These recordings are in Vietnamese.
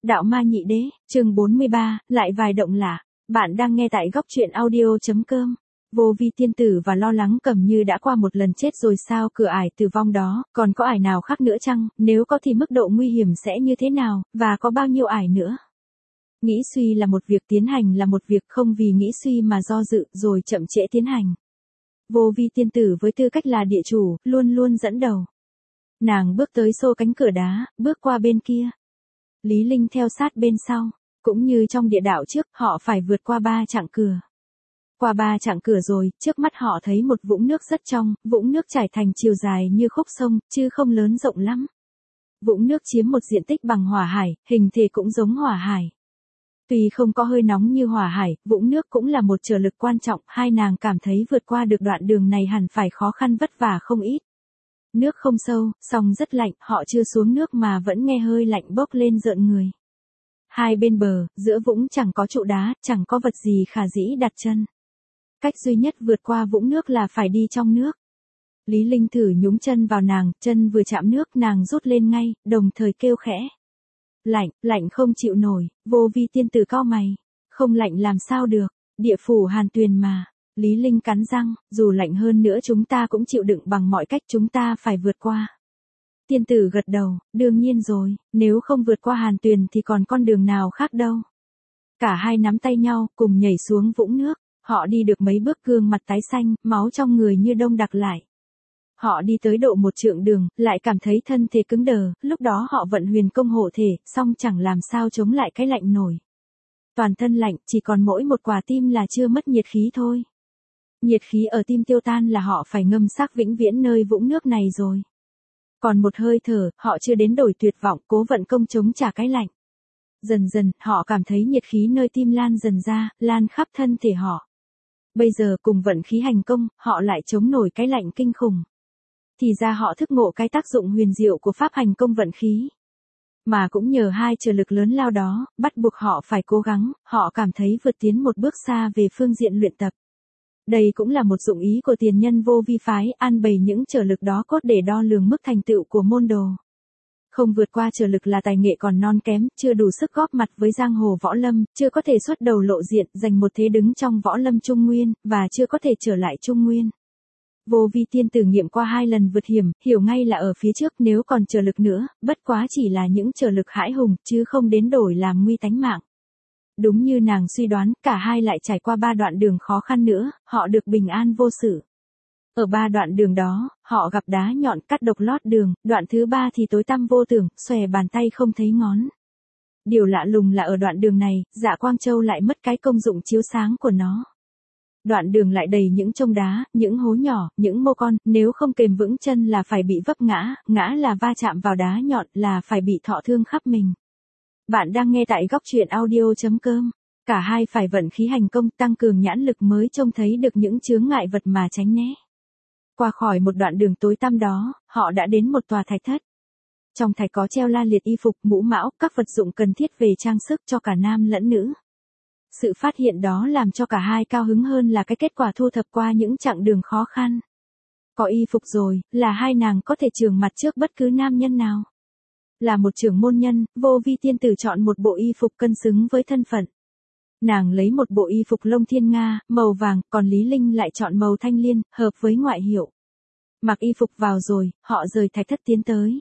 Đạo Ma Nhị Đế, chương 43, lại vài động lạ. Bạn đang nghe tại góc truyện audio.com. Vô vi tiên tử và lo lắng Cầm Như đã qua một lần chết rồi sao, cửa ải tử vong đó, còn có ải nào khác nữa chăng, nếu có thì mức độ nguy hiểm sẽ như thế nào, và có bao nhiêu ải nữa? Nghĩ suy là một việc, tiến hành là một việc, không vì nghĩ suy mà do dự rồi chậm trễ tiến hành. Vô vi tiên tử với tư cách là địa chủ, luôn luôn dẫn đầu. Nàng bước tới xô cánh cửa đá, bước qua bên kia. Lý Linh theo sát bên sau, cũng như trong địa đạo trước, họ phải vượt qua 3 chặng cửa. Qua 3 chặng cửa rồi, trước mắt họ thấy một vũng nước rất trong, vũng nước chảy thành chiều dài như khúc sông, chứ không lớn rộng lắm. Vũng nước chiếm một diện tích bằng hỏa hải, hình thể cũng giống hỏa hải. Tuy không có hơi nóng như hỏa hải, vũng nước cũng là một trở lực quan trọng, hai nàng cảm thấy vượt qua được đoạn đường này hẳn phải khó khăn vất vả không ít. Nước không sâu, song rất lạnh, họ chưa xuống nước mà vẫn nghe hơi lạnh bốc lên rợn người. Hai bên bờ, giữa vũng chẳng có trụ đá, chẳng có vật gì khả dĩ đặt chân. Cách duy nhất vượt qua vũng nước là phải đi trong nước. Lý Linh thử nhúng chân vào nàng, chân vừa chạm nước nàng rút lên ngay, đồng thời kêu khẽ. Lạnh, lạnh không chịu nổi, vô vi tiên tử cau mày. Không lạnh làm sao được, địa phủ Hàn Tuyền mà. Lý Linh cắn răng, dù lạnh hơn nữa chúng ta cũng chịu đựng bằng mọi cách, chúng ta phải vượt qua. Tiên tử gật đầu, đương nhiên rồi, nếu không vượt qua Hàn Tuyền thì còn con đường nào khác đâu. Cả hai nắm tay nhau, cùng nhảy xuống vũng nước, họ đi được mấy bước gương mặt tái xanh, máu trong người như đông đặc lại. Họ đi tới độ 1 trượng đường, lại cảm thấy thân thể cứng đờ, lúc đó họ vận huyền công hộ thể, song chẳng làm sao chống lại cái lạnh nổi. Toàn thân lạnh, chỉ còn mỗi một quả tim là chưa mất nhiệt khí thôi. Nhiệt khí ở tim tiêu tan là họ phải ngâm xác vĩnh viễn nơi vũng nước này rồi. Còn một hơi thở, họ chưa đến đổi tuyệt vọng, cố vận công chống trả cái lạnh. Dần dần, họ cảm thấy nhiệt khí nơi tim lan dần ra, lan khắp thân thể họ. Bây giờ cùng vận khí hành công, họ lại chống nổi cái lạnh kinh khủng. Thì ra họ thức ngộ cái tác dụng huyền diệu của pháp hành công vận khí. Mà cũng nhờ hai trở lực lớn lao đó, bắt buộc họ phải cố gắng, họ cảm thấy vượt tiến một bước xa về phương diện luyện tập. Đây cũng là một dụng ý của tiền nhân vô vi phái, an bày những trở lực đó cốt để đo lường mức thành tựu của môn đồ. Không vượt qua trở lực là tài nghệ còn non kém, chưa đủ sức góp mặt với giang hồ võ lâm, chưa có thể xuất đầu lộ diện, giành một thế đứng trong võ lâm Trung Nguyên, và chưa có thể trở lại Trung Nguyên. Vô vi tiên tử nghiệm qua 2 lần vượt hiểm, hiểu ngay là ở phía trước nếu còn trở lực nữa, bất quá chỉ là những trở lực hãi hùng, chứ không đến đổi làm nguy tánh mạng. Đúng như nàng suy đoán, cả hai lại trải qua 3 đoạn đường khó khăn nữa, họ được bình an vô sự. Ở 3 đoạn đường đó, họ gặp đá nhọn cắt độc lót đường, đoạn thứ 3 thì tối tăm vô tưởng, xòe bàn tay không thấy ngón. Điều lạ lùng là ở đoạn đường này, Dạ Quang Châu lại mất cái công dụng chiếu sáng của nó. Đoạn đường lại đầy những chông đá, những hố nhỏ, những mô con, nếu không kềm vững chân là phải bị vấp ngã, ngã là va chạm vào đá nhọn, là phải bị thọ thương khắp mình. Bạn đang nghe tại góc truyện audio.com. Cả hai phải vận khí hành công, tăng cường nhãn lực mới trông thấy được những chướng ngại vật mà tránh né. Qua khỏi một đoạn đường tối tăm đó, họ đã đến một tòa thạch thất. Trong thạch có treo la liệt y phục, mũ mão, các vật dụng cần thiết về trang sức cho cả nam lẫn nữ. Sự phát hiện đó làm cho cả hai cao hứng hơn là cái kết quả thu thập qua những chặng đường khó khăn. Có y phục rồi, là hai nàng có thể chưởng mặt trước bất cứ nam nhân nào. Là một trưởng môn nhân, vô vi tiên tử chọn một bộ y phục cân xứng với thân phận. Nàng lấy một bộ y phục lông thiên nga, màu vàng, còn Lý Linh lại chọn màu thanh liên, hợp với ngoại hiệu. Mặc y phục vào rồi, họ rời thạch thất tiến tới.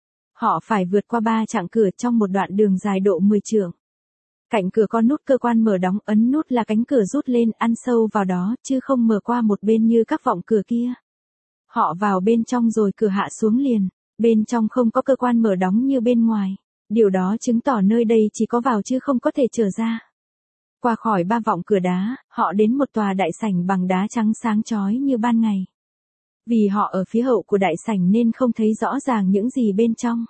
Họ phải vượt qua 3 chặng cửa trong một đoạn đường dài độ 10 trượng. Cạnh cửa có nút cơ quan mở đóng, ấn nút là cánh cửa rút lên, ăn sâu vào đó, chứ không mở qua một bên như các vọng cửa kia. Họ vào bên trong rồi cửa hạ xuống liền, bên trong không có cơ quan mở đóng như bên ngoài. Điều đó chứng tỏ nơi đây chỉ có vào chứ không có thể trở ra. Qua khỏi 3 vọng cửa đá, họ đến một tòa đại sảnh bằng đá trắng sáng chói như ban ngày. Vì họ ở phía hậu của đại sảnh nên không thấy rõ ràng những gì bên trong.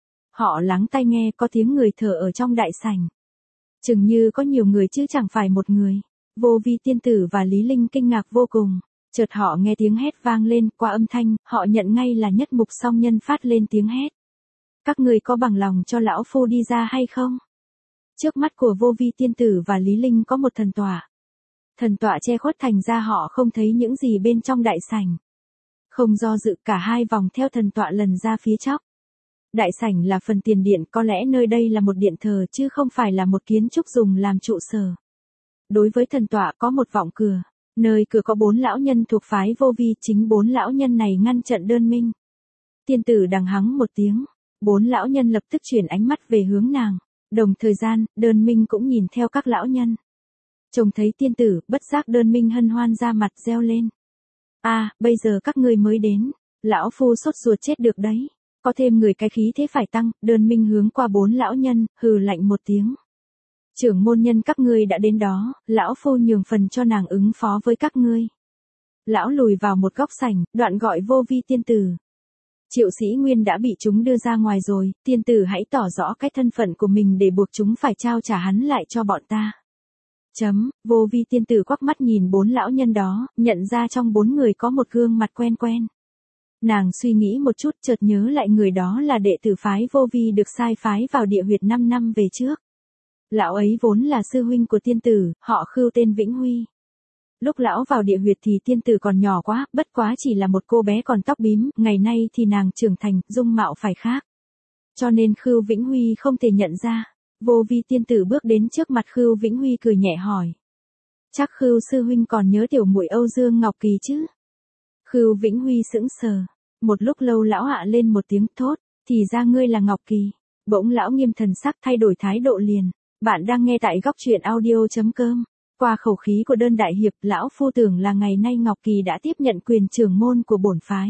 Họ lắng tai nghe có tiếng người thở ở trong đại sảnh. Chừng như có nhiều người chứ chẳng phải một người. Vô vi tiên tử và Lý Linh kinh ngạc vô cùng. Chợt họ nghe tiếng hét vang lên, qua âm thanh, họ nhận ngay là Nhất Mục Song Nhân phát lên tiếng hét. Các người có bằng lòng cho lão phu đi ra hay không? Trước mắt của vô vi tiên tử và Lý Linh có một thần tọa. Thần tọa che khuất thành ra họ không thấy những gì bên trong đại sảnh. Không do dự, cả hai vòng theo thần tọa lần ra phía chóp. Đại sảnh là phần tiền điện, có lẽ nơi đây là một điện thờ chứ không phải là một kiến trúc dùng làm trụ sở. Đối với thần tọa có một vọng cửa, nơi cửa có 4 lão nhân thuộc phái vô vi, chính 4 lão nhân này ngăn trận Đơn Minh. Tiên tử đằng hắng một tiếng, 4 lão nhân lập tức chuyển ánh mắt về hướng nàng, đồng thời gian, Đơn Minh cũng nhìn theo các lão nhân. Trông thấy tiên tử, bất giác Đơn Minh hân hoan ra mặt reo lên. Bây giờ các ngươi mới đến, lão phu sốt ruột chết được đấy. Có thêm người cái khí thế phải tăng, Đơn Minh hướng qua 4 lão nhân, hừ lạnh một tiếng. Trưởng môn nhân các ngươi đã đến đó, lão phu nhường phần cho nàng ứng phó với các ngươi. Lão lùi vào một góc sảnh, đoạn gọi vô vi tiên tử. Triệu Sĩ Nguyên đã bị chúng đưa ra ngoài rồi, tiên tử hãy tỏ rõ cái thân phận của mình để buộc chúng phải trao trả hắn lại cho bọn ta. Vô vi tiên tử quắc mắt nhìn 4 lão nhân đó, nhận ra trong 4 người có một gương mặt quen quen. Nàng suy nghĩ một chút chợt nhớ lại người đó là đệ tử phái vô vi được sai phái vào địa huyệt 5 năm về trước. Lão ấy vốn là sư huynh của tiên tử, họ Khưu tên Vĩnh Huy. Lúc lão vào địa huyệt thì tiên tử còn nhỏ quá, bất quá chỉ là một cô bé còn tóc bím, ngày nay thì nàng trưởng thành, dung mạo phải khác. Cho nên Khưu Vĩnh Huy không thể nhận ra. Vô vi tiên tử bước đến trước mặt Khưu Vĩnh Huy cười nhẹ hỏi. Chắc Khưu sư huynh còn nhớ tiểu muội Âu Dương Ngọc Kỳ chứ? Khưu Vĩnh Huy sững sờ. Một lúc lâu lão hạ lên một tiếng thốt, thì ra ngươi là Ngọc Kỳ. Bỗng lão nghiêm thần sắc thay đổi thái độ liền. Bạn đang nghe tại góc truyện audio.com. Qua khẩu khí của đơn đại hiệp, lão phu tưởng là ngày nay Ngọc Kỳ đã tiếp nhận quyền trưởng môn của bổn phái.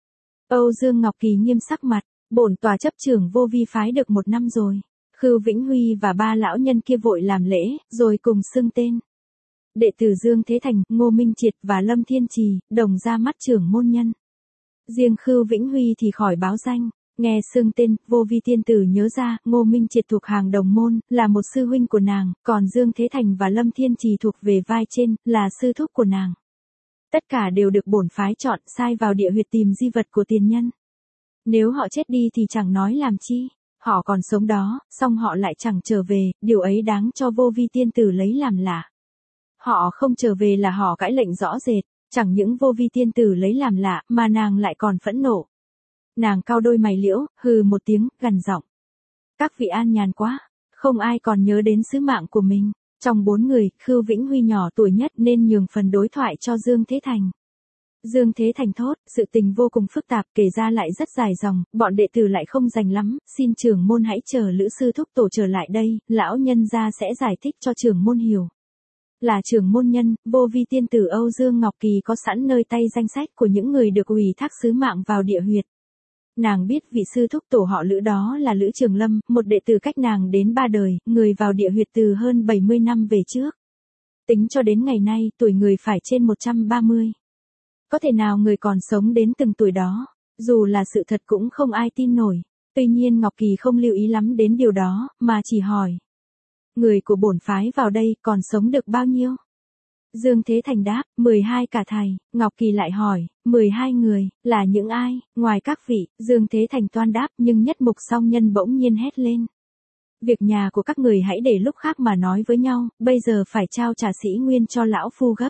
Âu Dương Ngọc Kỳ nghiêm sắc mặt, bổn tòa chấp trưởng vô vi phái được 1 năm rồi. Khưu Vĩnh Huy và 3 lão nhân kia vội làm lễ, rồi cùng xưng tên. Đệ tử Dương Thế Thành, Ngô Minh Triệt và Lâm Thiên Trì, đồng ra mắt trưởng môn nhân. Riêng Khưu Vĩnh Huy thì khỏi báo danh, nghe xưng tên, vô vi tiên tử nhớ ra, Ngô Minh Triệt thuộc hàng đồng môn, là một sư huynh của nàng, còn Dương Thế Thành và Lâm Thiên Trì thuộc về vai trên, là sư thúc của nàng. Tất cả đều được bổn phái chọn sai vào địa huyệt tìm di vật của tiền nhân. Nếu họ chết đi thì chẳng nói làm chi, họ còn sống đó, song họ lại chẳng trở về, điều ấy đáng cho vô vi tiên tử lấy làm lạ. Họ không trở về là họ cãi lệnh rõ rệt, chẳng những vô vi tiên tử lấy làm lạ, mà nàng lại còn phẫn nộ. Nàng cau đôi mày liễu, hừ một tiếng, gằn giọng. Các vị an nhàn quá, không ai còn nhớ đến sứ mạng của mình. Trong 4 người, Khưu Vĩnh Huy nhỏ tuổi nhất nên nhường phần đối thoại cho Dương Thế Thành. Dương Thế Thành thốt, sự tình vô cùng phức tạp, kể ra lại rất dài dòng, bọn đệ tử lại không rành lắm, xin trưởng môn hãy chờ Lữ sư thúc tổ trở lại đây, lão nhân gia sẽ giải thích cho trưởng môn hiểu. Là trưởng môn nhân, vô vi tiên tử Âu Dương Ngọc Kỳ có sẵn nơi tay danh sách của những người được ủy thác sứ mạng vào địa huyệt. Nàng biết vị sư thúc tổ họ Lữ đó là Lữ Trường Lâm, một đệ tử cách nàng đến 3 đời, người vào địa huyệt từ hơn 70 năm về trước. Tính cho đến ngày nay, tuổi người phải trên 130. Có thể nào người còn sống đến từng tuổi đó, dù là sự thật cũng không ai tin nổi. Tuy nhiên Ngọc Kỳ không lưu ý lắm đến điều đó, mà chỉ hỏi. Người của bổn phái vào đây còn sống được bao nhiêu? Dương Thế Thành đáp, 12 cả thầy. Ngọc Kỳ lại hỏi, 12 người, là những ai, ngoài các vị? Dương Thế Thành toan đáp, nhưng nhất mục song nhân bỗng nhiên hét lên. Việc nhà của các người hãy để lúc khác mà nói với nhau, bây giờ phải trao trả Sĩ Nguyên cho lão phu gấp.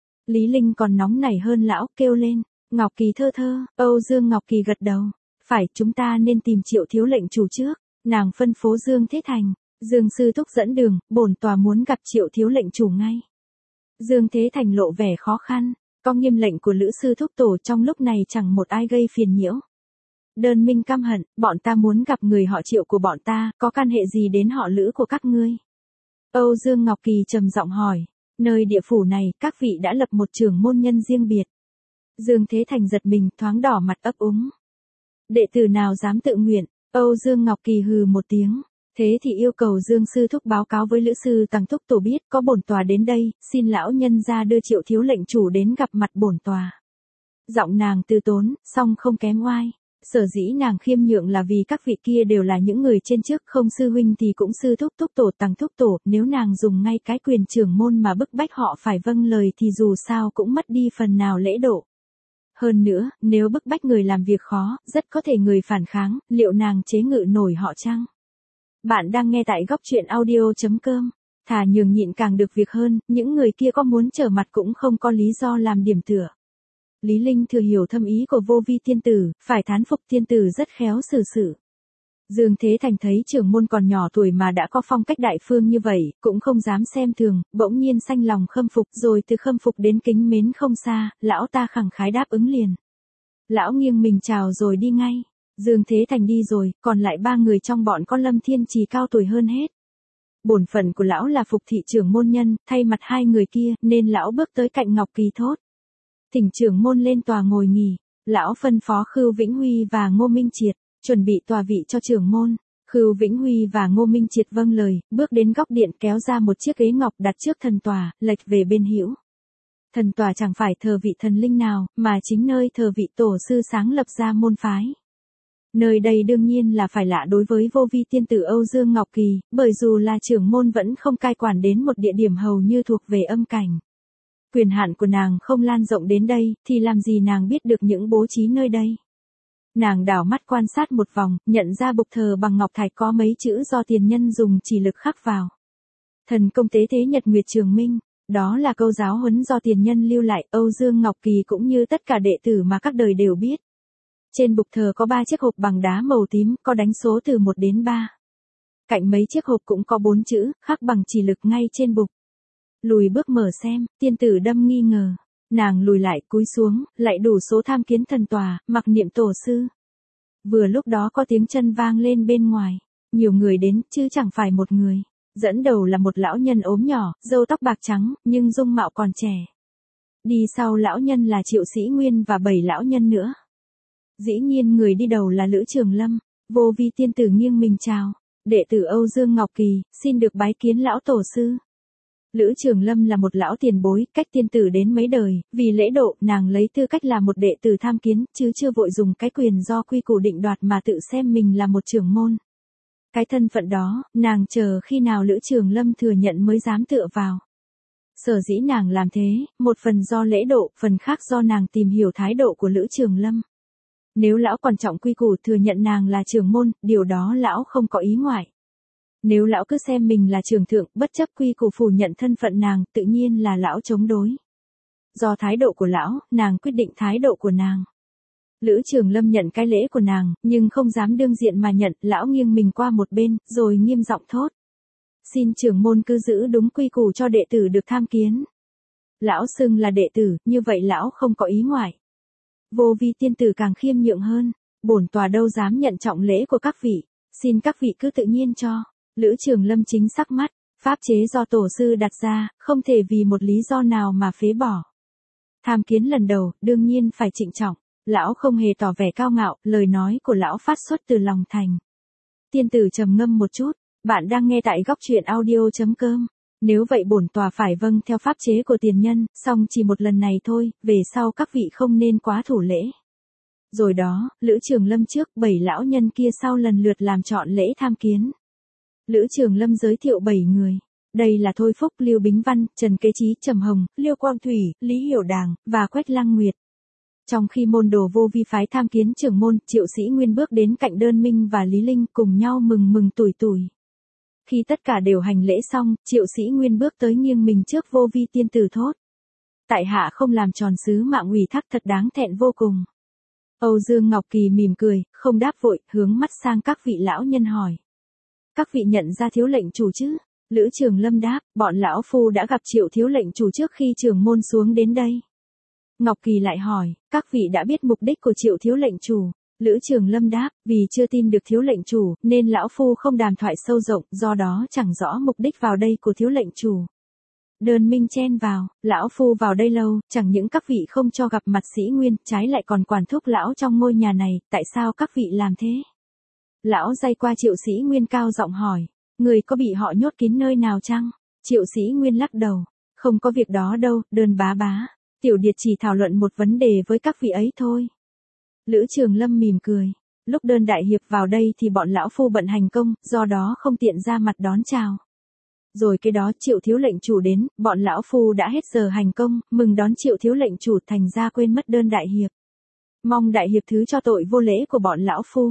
Lý Linh còn nóng nảy hơn lão, kêu lên. Ngọc Kỳ thơ thơ, Âu Dương Ngọc Kỳ gật đầu. Phải, chúng ta nên tìm Triệu thiếu lệnh chủ trước. Nàng phân phố Dương Thế Thành. Dương sư thúc dẫn đường, bổn tòa muốn gặp Triệu thiếu lệnh chủ ngay. Dương Thế Thành lộ vẻ khó khăn, có nghiêm lệnh của Lữ sư thúc tổ trong lúc này chẳng một ai gây phiền nhiễu. Đơn Minh căm hận, bọn ta muốn gặp người họ Triệu của bọn ta, có can hệ gì đến họ Lữ của các ngươi? Âu Dương Ngọc Kỳ trầm giọng hỏi, nơi địa phủ này, các vị đã lập một trưởng môn nhân riêng biệt. Dương Thế Thành giật mình, thoáng đỏ mặt ấp úng. Đệ tử nào dám tự nguyện? Âu Dương Ngọc Kỳ hừ một tiếng. Thế thì yêu cầu Dương sư thúc báo cáo với Lữ sư Tăng thúc tổ biết, có bổn tòa đến đây, xin lão nhân ra đưa Triệu thiếu lệnh chủ đến gặp mặt bổn tòa. Giọng nàng từ tốn, song không kém oai. Sở dĩ nàng khiêm nhượng là vì các vị kia đều là những người trên trước, không sư huynh thì cũng sư thúc thúc tổ Tăng thúc tổ, nếu nàng dùng ngay cái quyền trưởng môn mà bức bách họ phải vâng lời thì dù sao cũng mất đi phần nào lễ độ. Hơn nữa, nếu bức bách người làm việc khó, rất có thể người phản kháng, liệu nàng chế ngự nổi họ chăng? Bạn đang nghe tại góc truyện audio.com. Thà nhường nhịn càng được việc hơn, những người kia có muốn trở mặt cũng không có lý do làm điểm tựa. Lý Linh thừa hiểu thâm ý của vô vi tiên tử, phải thán phục tiên tử rất khéo xử sự. Dương Thế Thành thấy trưởng môn còn nhỏ tuổi mà đã có phong cách đại phương như vậy, cũng không dám xem thường, bỗng nhiên sanh lòng khâm phục, rồi từ khâm phục đến kính mến không xa, lão ta khẳng khái đáp ứng liền. Lão nghiêng mình chào rồi đi ngay. Dương Thế Thành đi rồi, còn lại 3 người trong bọn có Lâm Thiên Trì cao tuổi hơn hết. Bổn phận của lão là phục thị trưởng môn nhân, thay mặt 2 người kia, nên lão bước tới cạnh Ngọc Kỳ thốt. Thỉnh trưởng môn lên tòa ngồi nghỉ. Lão phân phó Khưu Vĩnh Huy và Ngô Minh Triệt, chuẩn bị tòa vị cho trưởng môn. Khưu Vĩnh Huy và Ngô Minh Triệt vâng lời, bước đến góc điện kéo ra một chiếc ghế ngọc đặt trước thần tòa, lệch về bên hữu. Thần tòa chẳng phải thờ vị thần linh nào, mà chính nơi thờ vị tổ sư sáng lập ra môn phái. Nơi đây đương nhiên là phải lạ đối với vô vi tiên tử Âu Dương Ngọc Kỳ, bởi dù là trưởng môn vẫn không cai quản đến một địa điểm hầu như thuộc về âm cảnh. Quyền hạn của nàng không lan rộng đến đây, thì làm gì nàng biết được những bố trí nơi đây. Nàng đảo mắt quan sát một vòng, nhận ra bục thờ bằng ngọc thạch có mấy chữ do tiền nhân dùng chỉ lực khắc vào. Thần công tế thế nhật nguyệt trường minh, đó là câu giáo huấn do tiền nhân lưu lại. Âu Dương Ngọc Kỳ cũng như tất cả đệ tử mà các đời đều biết. Trên bục thờ có 3 chiếc hộp bằng đá màu tím, có đánh số từ 1 đến 3. Cạnh mấy chiếc hộp cũng có 4 chữ, khắc bằng chỉ lực ngay trên bục. Lùi bước mở xem, tiên tử đâm nghi ngờ. Nàng lùi lại cúi xuống, lại đủ số tham kiến thần tòa, mặc niệm tổ sư. Vừa lúc đó có tiếng chân vang lên bên ngoài. Nhiều người đến, chứ chẳng phải một người. Dẫn đầu là một lão nhân ốm nhỏ, râu tóc bạc trắng, nhưng dung mạo còn trẻ. Đi sau lão nhân là Triệu Sĩ Nguyên và 7 lão nhân nữa. Dĩ nhiên người đi đầu là Lữ Trường Lâm. Vô vi tiên tử nghiêng mình chào. Đệ tử Âu Dương Ngọc Kỳ, xin được bái kiến lão tổ sư. Lữ Trường Lâm là một lão tiền bối, cách tiên tử đến mấy đời, vì lễ độ, nàng lấy tư cách là một đệ tử tham kiến, chứ chưa vội dùng cái quyền do quy củ định đoạt mà tự xem mình là một trưởng môn. Cái thân phận đó, nàng chờ khi nào Lữ Trường Lâm thừa nhận mới dám tựa vào. Sở dĩ nàng làm thế, một phần do lễ độ, phần khác do nàng tìm hiểu thái độ của Lữ Trường Lâm. Nếu lão còn trọng quy củ thừa nhận nàng là trưởng môn, điều đó lão không có ý ngoại. Nếu lão cứ xem mình là trưởng thượng, bất chấp quy củ phủ nhận thân phận nàng, tự nhiên là lão chống đối. Do thái độ của lão, nàng quyết định thái độ của nàng. Lữ Trường Lâm nhận cái lễ của nàng, nhưng không dám đương diện mà nhận, lão nghiêng mình qua một bên, rồi nghiêm giọng thốt. Xin trưởng môn cứ giữ đúng quy củ cho đệ tử được tham kiến. Lão xưng là đệ tử, như vậy lão không có ý ngoại. Vô vi tiên tử càng khiêm nhượng hơn, bổn tòa đâu dám nhận trọng lễ của các vị, xin các vị cứ tự nhiên cho. Lữ Trường Lâm chính sắc mắt, pháp chế do tổ sư đặt ra, không thể vì một lý do nào mà phế bỏ. Tham kiến lần đầu, đương nhiên phải trịnh trọng, lão không hề tỏ vẻ cao ngạo, lời nói của lão phát xuất từ lòng thành. Tiên tử trầm ngâm một chút, bạn đang nghe tại góc truyện audio.com. Nếu vậy bổn tòa phải vâng theo pháp chế của tiền nhân, song chỉ một lần này thôi, về sau các vị không nên quá thủ lễ. Rồi đó, Lữ Trường Lâm trước, 7 lão nhân kia sau lần lượt làm chọn lễ tham kiến. Lữ Trường Lâm giới thiệu 7 người. Đây là Thôi Phúc, Lưu Bính Văn, Trần Kế Chí, Trầm Hồng, Liêu Quang Thủy, Lý Hiểu Đàng, và Quách Lăng Nguyệt. Trong khi môn đồ vô vi phái tham kiến trưởng môn, Triệu Sĩ Nguyên bước đến cạnh Đơn Minh và Lý Linh cùng nhau mừng tủi tủi. Khi tất cả đều hành lễ xong, Triệu Sĩ Nguyên bước tới nghiêng mình trước vô vi tiên tử thốt. Tại hạ không làm tròn sứ mạng ủy thác thật đáng thẹn vô cùng. Âu Dương Ngọc Kỳ mỉm cười, không đáp vội, hướng mắt sang các vị lão nhân hỏi. Các vị nhận ra thiếu lệnh chủ chứ? Lữ Trường Lâm đáp, bọn lão phu đã gặp Triệu thiếu lệnh chủ trước khi trưởng môn xuống đến đây. Ngọc Kỳ lại hỏi, các vị đã biết mục đích của Triệu thiếu lệnh chủ? Lữ Trường Lâm đáp, vì chưa tin được thiếu lệnh chủ, nên lão phu không đàm thoại sâu rộng, do đó chẳng rõ mục đích vào đây của thiếu lệnh chủ. Đơn Minh chen vào, lão phu vào đây lâu, chẳng những các vị không cho gặp mặt Sĩ Nguyên, trái lại còn quản thúc lão trong ngôi nhà này, tại sao các vị làm thế? Lão day qua Triệu Sĩ Nguyên cao giọng hỏi, người có bị họ nhốt kín nơi nào chăng? Triệu Sĩ Nguyên lắc đầu, không có việc đó đâu, Đơn bá, tiểu điệt chỉ thảo luận một vấn đề với các vị ấy thôi. Lữ Trường Lâm mỉm cười, lúc Đơn đại hiệp vào đây thì bọn lão phu bận hành công, do đó không tiện ra mặt đón chào. Rồi cái đó Triệu thiếu lệnh chủ đến, bọn lão phu đã hết giờ hành công, mừng đón Triệu thiếu lệnh chủ, thành ra quên mất Đơn đại hiệp. Mong đại hiệp thứ cho tội vô lễ của bọn lão phu.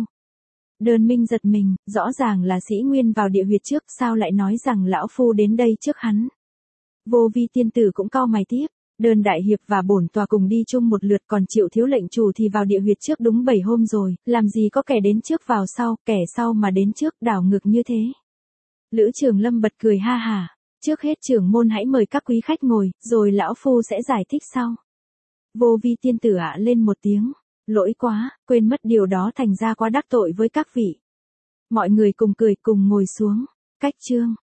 Đơn Minh giật mình, rõ ràng là Sĩ Nguyên vào địa huyệt trước, sao lại nói rằng lão phu đến đây trước hắn. Vô vi tiên tử cũng cau mày tiếp, Đơn đại hiệp và bổn tòa cùng đi chung một lượt, còn Triệu thiếu lệnh chủ thì vào địa huyệt trước đúng 7 hôm rồi, làm gì có kẻ đến trước vào sau, kẻ sau mà đến trước, đảo ngược như thế. Lữ Trường Lâm bật cười ha hả. Trước hết trưởng môn hãy mời các quý khách ngồi, rồi lão phu sẽ giải thích sau. Vô Vi tiên tử ạ lên một tiếng. Lỗi quá, quên mất điều đó, thành ra quá đắc tội với các vị. Mọi người cùng cười cùng ngồi xuống. Cách chương.